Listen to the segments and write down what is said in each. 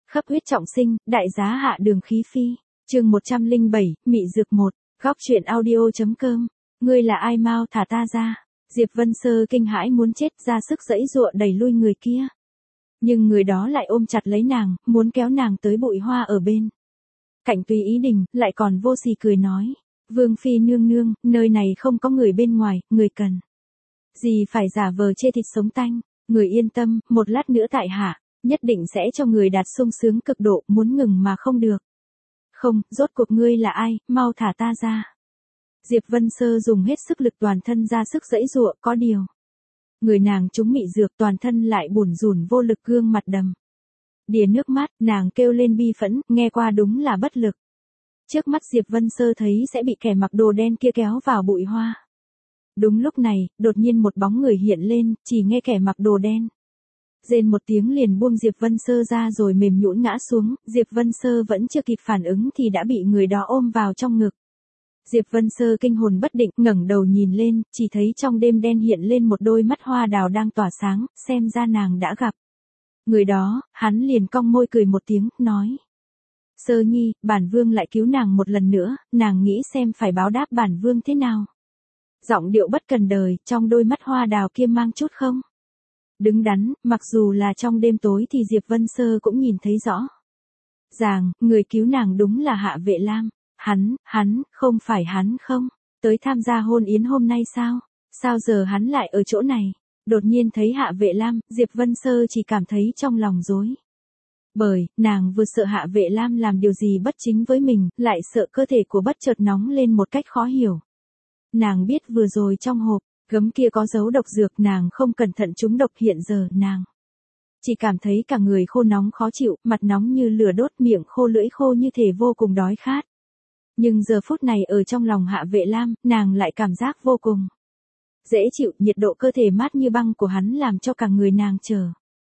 Khắp huyết trọng sinh, đại giá hạ đường khí phi. Chương 107, Mị Dược 1. Góc truyện audio.com. Ngươi là ai mau thả ta ra. Diệp Vân Sơ kinh hãi muốn chết, ra sức giãy giụa đẩy lui người kia. Nhưng người đó lại ôm chặt lấy nàng, muốn kéo nàng tới bụi hoa ở bên cạnh Tùy Ý Đình, lại còn vô sỉ cười nói: "Vương phi nương nương, nơi này không có người bên ngoài, người cần gì phải giả vờ chê thịt sống tanh, người yên tâm, một lát nữa tại hạ nhất định sẽ cho người đạt sung sướng cực độ, muốn ngừng mà không được." "Không, rốt cuộc ngươi là ai, mau thả ta ra." Diệp Vân Sơ dùng hết sức lực toàn thân ra sức giãy giụa, có điều người nàng trúng mị dược, toàn thân lại bủn rủn vô lực, gương mặt đầm đìa nước mắt, nàng kêu lên bi phẫn, nghe qua đúng là bất lực. Trước mắt Diệp Vân Sơ thấy sẽ bị kẻ mặc đồ đen kia kéo vào bụi hoa. Đúng lúc này, đột nhiên một bóng người hiện lên, chỉ nghe kẻ mặc đồ đen rên một tiếng liền buông Diệp Vân Sơ ra rồi mềm nhũn ngã xuống. Diệp Vân Sơ vẫn chưa kịp phản ứng thì đã bị người đó ôm vào trong ngực. Diệp Vân Sơ kinh hồn bất định, ngẩng đầu nhìn lên, chỉ thấy trong đêm đen hiện lên một đôi mắt hoa đào đang tỏa sáng, xem ra nàng đã gặp người đó. Hắn liền cong môi cười một tiếng, nói: "Sơ nhi, bản vương lại cứu nàng một lần nữa, nàng nghĩ xem phải báo đáp bản vương thế nào?" Giọng điệu bất cần đời, trong đôi mắt hoa đào kia mang chút không đứng đắn, mặc dù là trong đêm tối thì Diệp Vân Sơ cũng nhìn thấy rõ ràng, người cứu nàng đúng là Hạ Vệ Lam. Hắn, không phải hắn không tới tham gia hôn yến hôm nay sao? Sao giờ hắn lại ở chỗ này? Đột nhiên thấy Hạ Vệ Lam, Diệp Vân Sơ chỉ cảm thấy trong lòng rối bời, nàng vừa sợ Hạ Vệ Lam làm điều gì bất chính với mình, lại sợ cơ thể của bất chợt nóng lên một cách khó hiểu. Nàng biết vừa rồi trong hộp gấm kia có dấu độc dược, nàng không cẩn thận trúng độc, hiện giờ nàng chỉ cảm thấy cả người khô nóng khó chịu, mặt nóng như lửa đốt, miệng khô lưỡi khô, như thể vô cùng đói khát. Nhưng giờ phút này ở trong lòng Hạ Vệ Lam, nàng lại cảm giác vô cùng dễ chịu, nhiệt độ cơ thể mát như băng của hắn làm cho cả người nàng trở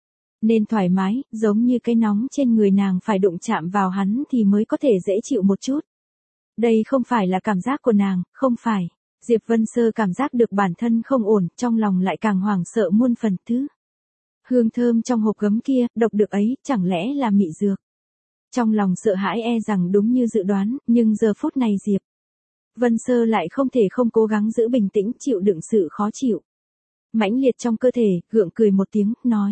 nên thoải mái, giống như cái nóng trên người nàng phải đụng chạm vào hắn thì mới có thể dễ chịu một chút. Đây không phải là cảm giác của nàng, không phải. Diệp Vân Sơ cảm giác được bản thân không ổn, trong lòng lại càng hoảng sợ muôn phần. Thứ hương thơm trong hộp gấm kia, độc được ấy, chẳng lẽ là mị dược? Trong lòng sợ hãi e rằng đúng như dự đoán, nhưng giờ phút này Diệp Vân Sơ lại không thể không cố gắng giữ bình tĩnh, chịu đựng sự khó chịu mãnh liệt trong cơ thể, gượng cười một tiếng, nói: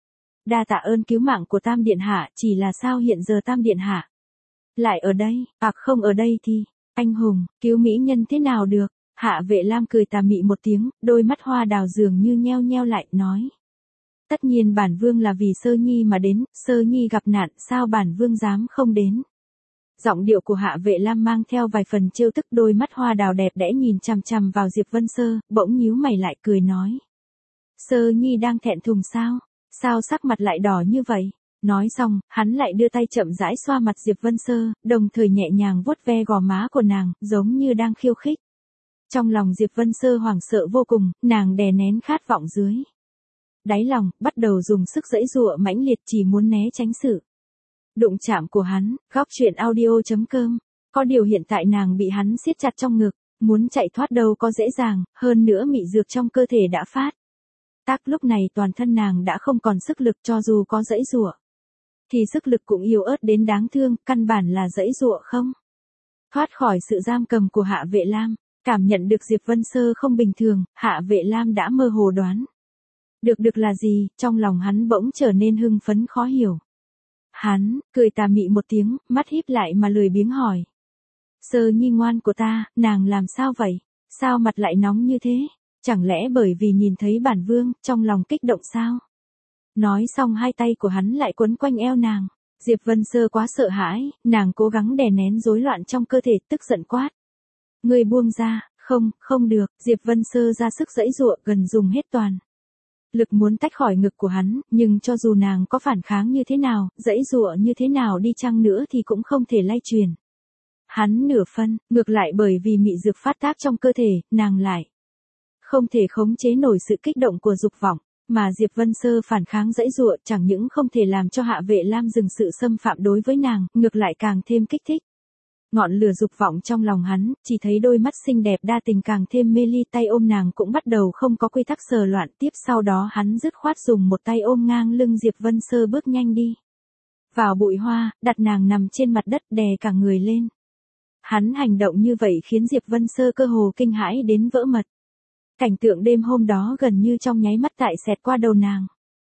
"Đa tạ ơn cứu mạng của Tam Điện Hạ, chỉ là sao hiện giờ Tam Điện Hạ lại ở đây, không ở đây thì, anh hùng, cứu mỹ nhân thế nào được?" Hạ Vệ Lam cười tà mị một tiếng, đôi mắt hoa đào dường như nheo nheo lại, nói: "Tất nhiên bản vương là vì Sơ nhi mà đến, Sơ nhi gặp nạn, sao bản vương dám không đến?" Giọng điệu của Hạ Vệ Lam mang theo vài phần trêu tức, đôi mắt hoa đào đẹp đẽ nhìn chằm chằm vào Diệp Vân Sơ, bỗng nhíu mày lại, cười nói: "Sơ nhi đang thẹn thùng sao? Sao sắc mặt lại đỏ như vậy?" Nói xong, hắn lại đưa tay chậm rãi xoa mặt Diệp Vân Sơ, đồng thời nhẹ nhàng vuốt ve gò má của nàng, giống như đang khiêu khích. Trong lòng Diệp Vân Sơ hoảng sợ vô cùng, nàng đè nén khát vọng dưới đáy lòng, bắt đầu dùng sức giãy giụa mãnh liệt, chỉ muốn né tránh sự đụng chạm của hắn. Góc truyện audio.com. Có điều hiện tại nàng bị hắn siết chặt trong ngực, muốn chạy thoát đâu có dễ dàng, hơn nữa mị dược trong cơ thể đã phát tác, lúc này toàn thân nàng đã không còn sức lực, cho dù có giãy giụa thì sức lực cũng yếu ớt đến đáng thương, căn bản là giãy giụa không thoát khỏi sự giam cầm của Hạ Vệ Lam. Cảm nhận được Diệp Vân Sơ không bình thường, Hạ Vệ Lam đã mơ hồ đoán được là gì, trong lòng hắn bỗng trở nên hưng phấn khó hiểu. Hắn cười tà mị một tiếng, mắt híp lại mà lười biếng hỏi: "Sơ nhi ngoan của ta, nàng làm sao vậy? Sao mặt lại nóng như thế? Chẳng lẽ bởi vì nhìn thấy bản vương, trong lòng kích động sao?" Nói xong hai tay của hắn lại quấn quanh eo nàng. Diệp Vân Sơ quá sợ hãi, nàng cố gắng đè nén rối loạn trong cơ thể, tức giận quát: "Ngươi buông ra." Không được." Diệp Vân Sơ ra sức giãy giụa, gần dùng hết toàn lực muốn tách khỏi ngực của hắn, nhưng cho dù nàng có phản kháng như thế nào, giãy giụa như thế nào đi chăng nữa thì cũng không thể lay truyền hắn nửa phân. Ngược lại bởi vì mị dược phát tác trong cơ thể, nàng lại không thể khống chế nổi sự kích động của dục vọng, mà Diệp Vân Sơ phản kháng giãy giụa chẳng những không thể làm cho Hạ Vệ Lam dừng sự xâm phạm đối với nàng, ngược lại càng thêm kích thích ngọn lửa dục vọng trong lòng hắn. Chỉ thấy đôi mắt xinh đẹp đa tình càng thêm mê ly, tay ôm nàng cũng bắt đầu không có quy tắc sờ loạn. Tiếp sau đó hắn dứt khoát dùng một tay ôm ngang lưng Diệp Vân Sơ, bước nhanh đi vào bụi hoa, đặt nàng nằm trên mặt đất đè cả người lên. Hắn hành động như vậy khiến Diệp Vân Sơ cơ hồ kinh hãi đến vỡ mật. Cảnh tượng đêm hôm đó gần như trong nháy mắt tại xẹt qua đầu nàng.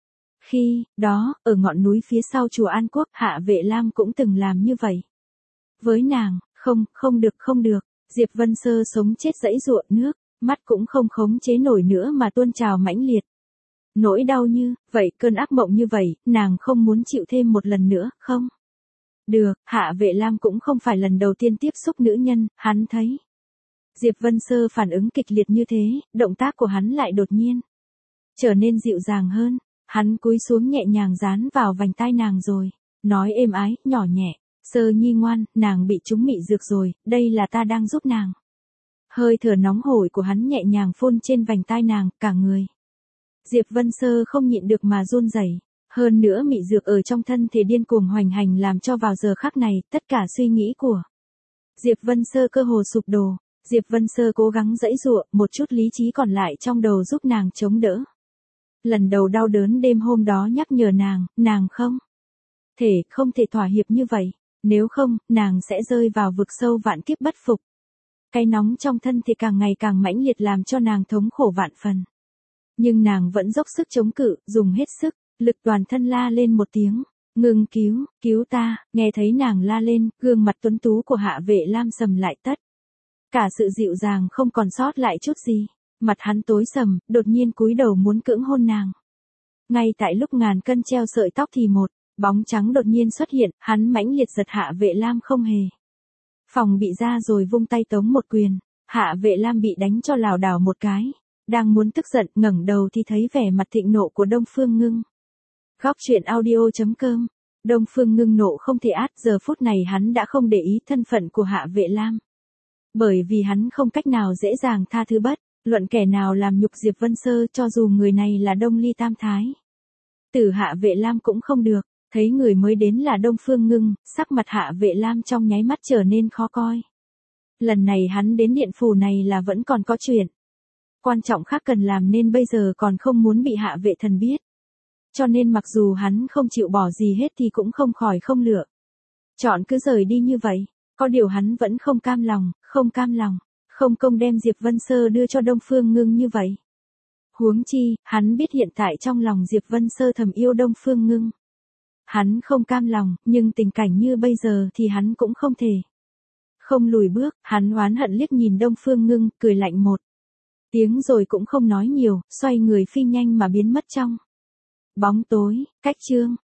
Khi đó, ở ngọn núi phía sau chùa An Quốc, Hạ Vệ Lam cũng từng làm như vậy. Với nàng, không được, Diệp Vân Sơ sống chết giãy giụa nước, mắt cũng không khống chế nổi nữa mà tuôn trào mãnh liệt. Nỗi đau như vậy, cơn ác mộng như vậy, nàng không muốn chịu thêm một lần nữa, không? Được, Hạ Vệ Lam cũng không phải lần đầu tiên tiếp xúc nữ nhân, hắn thấy. Diệp Vân Sơ phản ứng kịch liệt như thế, động tác của hắn lại đột nhiên trở nên dịu dàng hơn, hắn cúi xuống nhẹ nhàng dán vào vành tai nàng rồi, nói êm ái, nhỏ nhẹ, Sơ Nhi ngoan, nàng bị trúng mị dược rồi, đây là ta đang giúp nàng. Hơi thở nóng hổi của hắn nhẹ nhàng phun trên vành tai nàng, cả người. Diệp Vân Sơ không nhịn được mà run rẩy. Hơn nữa mị dược ở trong thân thể điên cuồng hoành hành làm cho vào giờ khắc này, tất cả suy nghĩ của Diệp Vân Sơ cơ hồ sụp đổ. Diệp Vân Sơ cố gắng giãy giụa, một chút lý trí còn lại trong đầu giúp nàng chống đỡ. Lần đầu đau đớn đêm hôm đó nhắc nhở nàng không thể thỏa hiệp như vậy, nếu không, nàng sẽ rơi vào vực sâu vạn kiếp bất phục. Cái nóng trong thân thể càng ngày càng mãnh liệt làm cho nàng thống khổ vạn phần. Nhưng nàng vẫn dốc sức chống cự, dùng hết sức, lực toàn thân la lên một tiếng, ngừng cứu ta, nghe thấy nàng la lên, gương mặt tuấn tú của Hạ Vệ Lam sầm lại tất. Cả sự dịu dàng không còn sót lại chút gì, mặt hắn tối sầm, đột nhiên cúi đầu muốn cưỡng hôn nàng. Ngay tại lúc ngàn cân treo sợi tóc thì một bóng trắng đột nhiên xuất hiện, hắn mãnh liệt giật Hạ Vệ Lam không hề phòng bị ra rồi vung tay tống một quyền, Hạ Vệ Lam bị đánh cho lảo đảo một cái, đang muốn tức giận, ngẩng đầu thì thấy vẻ mặt thịnh nộ của Đông Phương Ngưng. Góc truyện audio.com. Đông Phương Ngưng nộ không thể át, giờ phút này hắn đã không để ý thân phận của Hạ Vệ Lam. Bởi vì hắn không cách nào dễ dàng tha thứ bất luận kẻ nào làm nhục Diệp Vân Sơ, cho dù người này là Đông Ly Tam Thái. Tử Hạ Vệ Lam cũng không được, thấy người mới đến là Đông Phương Ngưng, sắc mặt Hạ Vệ Lam trong nháy mắt trở nên khó coi. Lần này hắn đến điện phủ này là vẫn còn có chuyện quan trọng khác cần làm nên bây giờ còn không muốn bị Hạ Vệ Thần biết. Cho nên mặc dù hắn không chịu bỏ gì hết thì cũng không khỏi không lựa chọn cứ rời đi như vậy. Có điều hắn vẫn không cam lòng, không công đem Diệp Vân Sơ đưa cho Đông Phương Ngưng như vậy. Huống chi, hắn biết hiện tại trong lòng Diệp Vân Sơ thầm yêu Đông Phương Ngưng. Hắn không cam lòng, nhưng tình cảnh như bây giờ thì hắn cũng không thể không lùi bước, hắn oán hận liếc nhìn Đông Phương Ngưng, cười lạnh một tiếng rồi cũng không nói nhiều, xoay người phi nhanh mà biến mất trong bóng tối. Cách chương